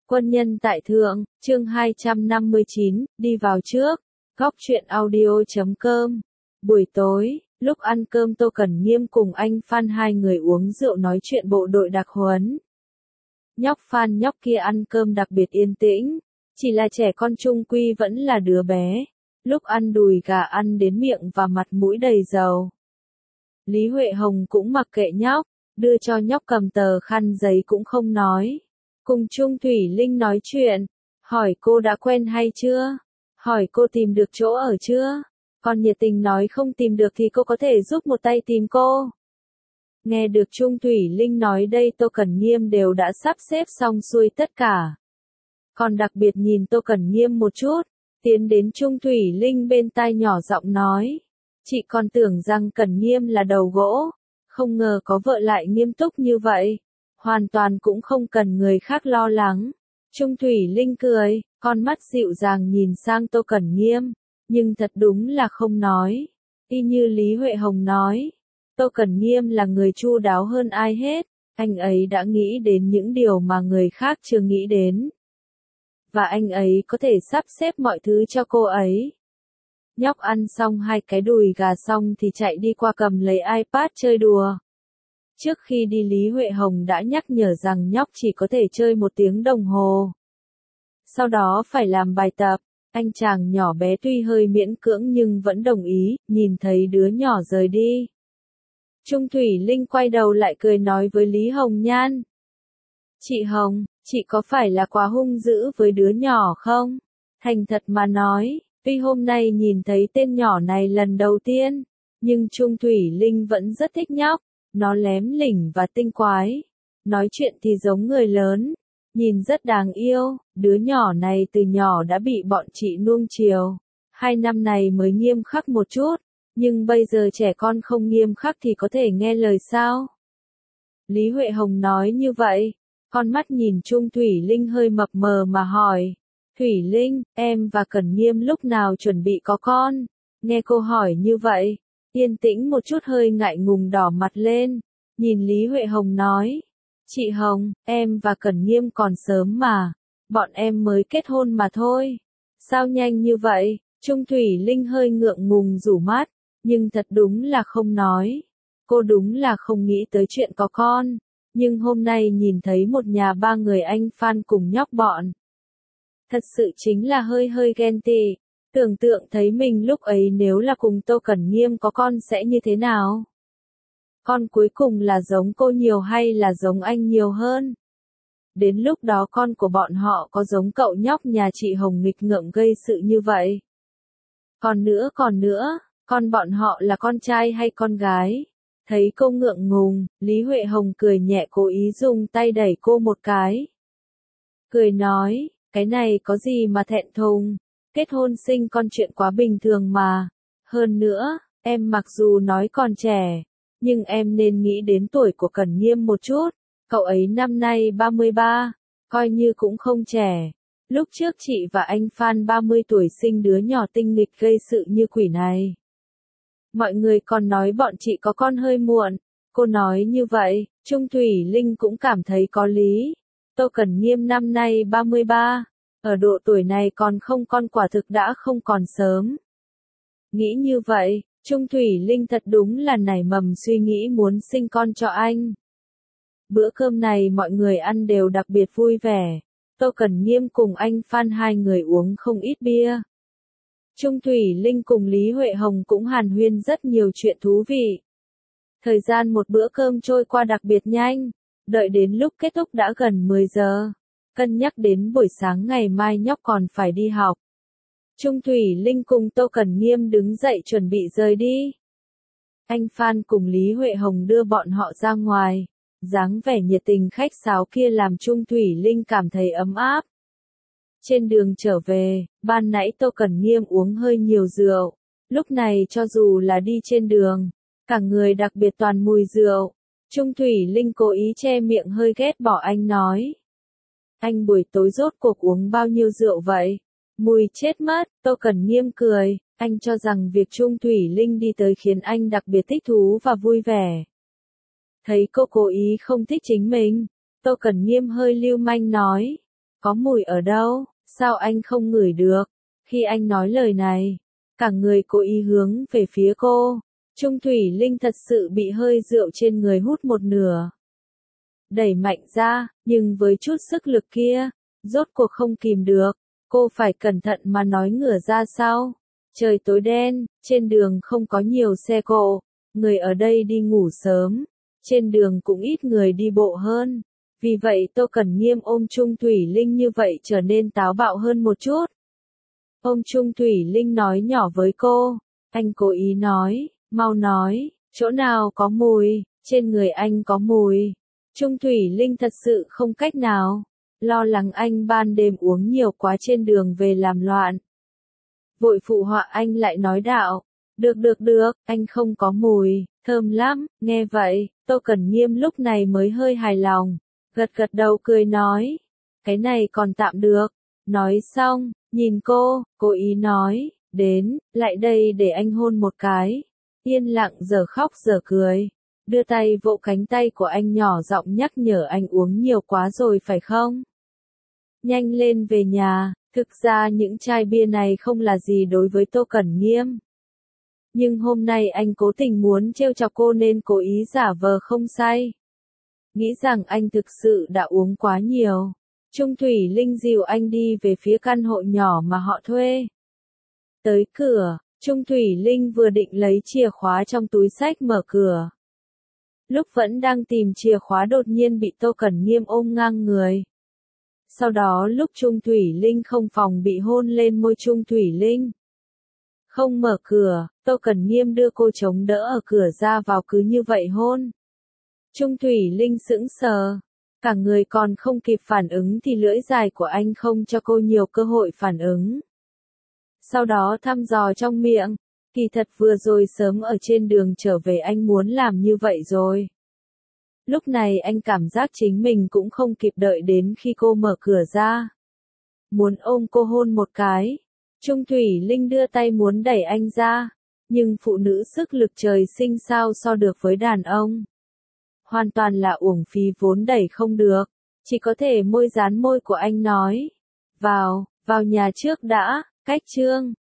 Quân nhân tại thượng, chương 259, đi vào trước. Góc truyện audio.com. Buổi tối, lúc ăn cơm Tô Cẩn Nghiêm cùng anh Phan hai người uống rượu nói chuyện bộ đội đặc huấn. Nhóc Phan nhóc kia ăn cơm đặc biệt yên tĩnh, chỉ là trẻ con chung quy vẫn là đứa bé. Lúc ăn đùi gà ăn đến miệng và mặt mũi đầy dầu. Lý Huệ Hồng cũng mặc kệ nhóc, đưa cho nhóc cầm tờ khăn giấy cũng không nói. Cùng Trung Thủy Linh nói chuyện, hỏi cô đã quen hay chưa? Hỏi cô tìm được chỗ ở chưa? Còn nhiệt tình nói không tìm được thì cô có thể giúp một tay tìm cô. Nghe được Trung Thủy Linh nói đây Tô Cẩn Nghiêm đều đã sắp xếp xong xuôi tất cả. Còn đặc biệt nhìn Tô Cẩn Nghiêm một chút, tiến đến Trung Thủy Linh bên tai nhỏ giọng nói. Chị còn tưởng rằng Cẩn Nghiêm là đầu gỗ, không ngờ có vợ lại nghiêm túc như vậy. Hoàn toàn cũng không cần người khác lo lắng. Trung Thủy Linh cười, con mắt dịu dàng nhìn sang Tô Cẩn Nghiêm, nhưng thật đúng là không nói. Y như Lý Huệ Hồng nói, Tô Cẩn Nghiêm là người chu đáo hơn ai hết, anh ấy đã nghĩ đến những điều mà người khác chưa nghĩ đến. Và anh ấy có thể sắp xếp mọi thứ cho cô ấy. Nhóc ăn xong hai cái đùi gà xong thì chạy đi qua cầm lấy iPad chơi đùa. Trước khi đi Lý Huệ Hồng đã nhắc nhở rằng nhóc chỉ có thể chơi 1 tiếng đồng hồ. Sau đó phải làm bài tập, anh chàng nhỏ bé tuy hơi miễn cưỡng nhưng vẫn đồng ý, nhìn thấy đứa nhỏ rời đi. Trung Thủy Linh quay đầu lại cười nói với Lý Hồng Nhan. Chị Hồng, chị có phải là quá hung dữ với đứa nhỏ không? Thành thật mà nói, tuy hôm nay nhìn thấy tên nhỏ này lần đầu tiên, nhưng Trung Thủy Linh vẫn rất thích nhóc. Nó lém lỉnh và tinh quái. Nói chuyện thì giống người lớn. Nhìn rất đáng yêu. Đứa nhỏ này từ nhỏ đã bị bọn chị nuông chiều. 2 năm này mới nghiêm khắc một chút. Nhưng bây giờ trẻ con không nghiêm khắc thì có thể nghe lời sao? Lý Huệ Hồng nói như vậy. Con mắt nhìn Trung Thủy Linh hơi mập mờ mà hỏi. Thủy Linh, em và Cẩn Nghiêm lúc nào chuẩn bị có con? Nghe cô hỏi như vậy. Yên tĩnh một chút hơi ngại ngùng đỏ mặt lên, nhìn Lý Huệ Hồng nói, chị Hồng, em và Cẩn Nghiêm còn sớm mà, bọn em mới kết hôn mà thôi. Sao nhanh như vậy? Trung Thủy Linh hơi ngượng ngùng rủ mắt, nhưng thật đúng là không nói. Cô đúng là không nghĩ tới chuyện có con, nhưng hôm nay nhìn thấy một nhà 3 người anh Phan cùng nhóc bọn. Thật sự chính là hơi ghen tị. Tưởng tượng thấy mình lúc ấy nếu là cùng Tô Cẩn Nghiêm có con sẽ như thế nào? Con cuối cùng là giống cô nhiều hay là giống anh nhiều hơn? Đến lúc đó con của bọn họ có giống cậu nhóc nhà chị Hồng nghịch ngợm gây sự như vậy? Còn nữa, con bọn họ là con trai hay con gái? Thấy cô ngượng ngùng, Lý Huệ Hồng cười nhẹ cố ý dùng tay đẩy cô một cái. Cười nói, cái này có gì mà thẹn thùng? Kết hôn sinh con chuyện quá bình thường mà. Hơn nữa, em mặc dù nói còn trẻ, nhưng em nên nghĩ đến tuổi của Cẩn Nghiêm một chút. Cậu ấy năm nay 33, coi như cũng không trẻ. Lúc trước chị và anh Phan 30 tuổi sinh đứa nhỏ tinh nghịch gây sự như quỷ này. Mọi người còn nói bọn chị có con hơi muộn. Cô nói như vậy, Trung Thủy Linh cũng cảm thấy có lý. Tô Cẩn Nghiêm năm nay 33. Ở độ tuổi này còn không con quả thực đã không còn sớm. Nghĩ như vậy, Trung Thủy Linh thật đúng là nảy mầm suy nghĩ muốn sinh con cho anh. Bữa cơm này mọi người ăn đều đặc biệt vui vẻ. Tô Cẩn Nghiêm cùng anh Phan hai người uống không ít bia. Trung Thủy Linh cùng Lý Huệ Hồng cũng hàn huyên rất nhiều chuyện thú vị. Thời gian một bữa cơm trôi qua đặc biệt nhanh. Đợi đến lúc kết thúc đã gần 10 giờ. Cân nhắc đến buổi sáng ngày mai nhóc còn phải đi học. Trung Thủy Linh cùng Tô Cẩn Nghiêm đứng dậy chuẩn bị rời đi. Anh Phan cùng Lý Huệ Hồng đưa bọn họ ra ngoài. Dáng vẻ nhiệt tình khách sáo kia làm Trung Thủy Linh cảm thấy ấm áp. Trên đường trở về, ban nãy Tô Cẩn Nghiêm uống hơi nhiều rượu. Lúc này cho dù là đi trên đường, cả người đặc biệt toàn mùi rượu. Trung Thủy Linh cố ý che miệng hơi ghét bỏ anh nói. Anh buổi tối rốt cuộc uống bao nhiêu rượu vậy? Mùi chết mất, Tô Cẩn Nghiêm cười, anh cho rằng việc Trung Thủy Linh đi tới khiến anh đặc biệt thích thú và vui vẻ. Thấy cô cố ý không thích chính mình, Tô Cẩn Nghiêm hơi lưu manh nói. Có mùi ở đâu, sao anh không ngửi được? Khi anh nói lời này, cả người cố ý hướng về phía cô. Trung Thủy Linh thật sự bị hơi rượu trên người hút một nửa. Đẩy mạnh ra, nhưng với chút sức lực kia, rốt cuộc không kìm được. Cô phải cẩn thận mà nói ngửa ra sau. Trời tối đen, trên đường không có nhiều xe cộ, người ở đây đi ngủ sớm. Trên đường cũng ít người đi bộ hơn. Vì vậy Tô Cẩn Nghiêm ôm Trung Thủy Linh như vậy trở nên táo bạo hơn một chút. Ôm Trung Thủy Linh nói nhỏ với cô. Anh cố ý nói, mau nói, chỗ nào có mùi, trên người anh có mùi. Trung Thủy Linh thật sự không cách nào. Lo lắng anh ban đêm uống nhiều quá trên đường về làm loạn. Vội phụ họa anh lại nói đạo. Được, anh không có mùi, thơm lắm, nghe vậy, Tô Cẩn Nghiêm lúc này mới hơi hài lòng. Gật đầu cười nói. Cái này còn tạm được. Nói xong, nhìn cô, cố ý nói, đến, lại đây để anh hôn một cái. Yên lặng giờ khóc giờ cười. Đưa tay vỗ cánh tay của anh nhỏ giọng nhắc nhở anh uống nhiều quá rồi phải không? Nhanh lên về nhà, thực ra những chai bia này không là gì đối với Tô Cẩn Nghiêm. Nhưng hôm nay anh cố tình muốn trêu chọc cô nên cố ý giả vờ không say. Nghĩ rằng anh thực sự đã uống quá nhiều. Trung Thủy Linh dìu anh đi về phía căn hộ nhỏ mà họ thuê. Tới cửa, Trung Thủy Linh vừa định lấy chìa khóa trong túi xách mở cửa. Lúc vẫn đang tìm chìa khóa đột nhiên bị Tô Cẩn Nghiêm ôm ngang người. Sau đó lúc Trung Thủy Linh không phòng bị hôn lên môi Trung Thủy Linh. Không mở cửa, Tô Cẩn Nghiêm đưa cô chống đỡ ở cửa ra vào cứ như vậy hôn. Trung Thủy Linh sững sờ. Cả người còn không kịp phản ứng thì lưỡi dài của anh không cho cô nhiều cơ hội phản ứng. Sau đó thăm dò trong miệng, kỳ thật vừa rồi sớm ở trên đường trở về anh muốn làm như vậy rồi. Lúc này anh cảm giác chính mình cũng không kịp đợi đến khi cô mở cửa ra. Muốn ôm cô hôn một cái. Trung Thủy Linh đưa tay muốn đẩy anh ra. Nhưng phụ nữ sức lực trời sinh sao so được với đàn ông. Hoàn toàn là uổng phí vốn đẩy không được. Chỉ có thể môi dán môi của anh nói. Vào nhà trước đã, cách chương.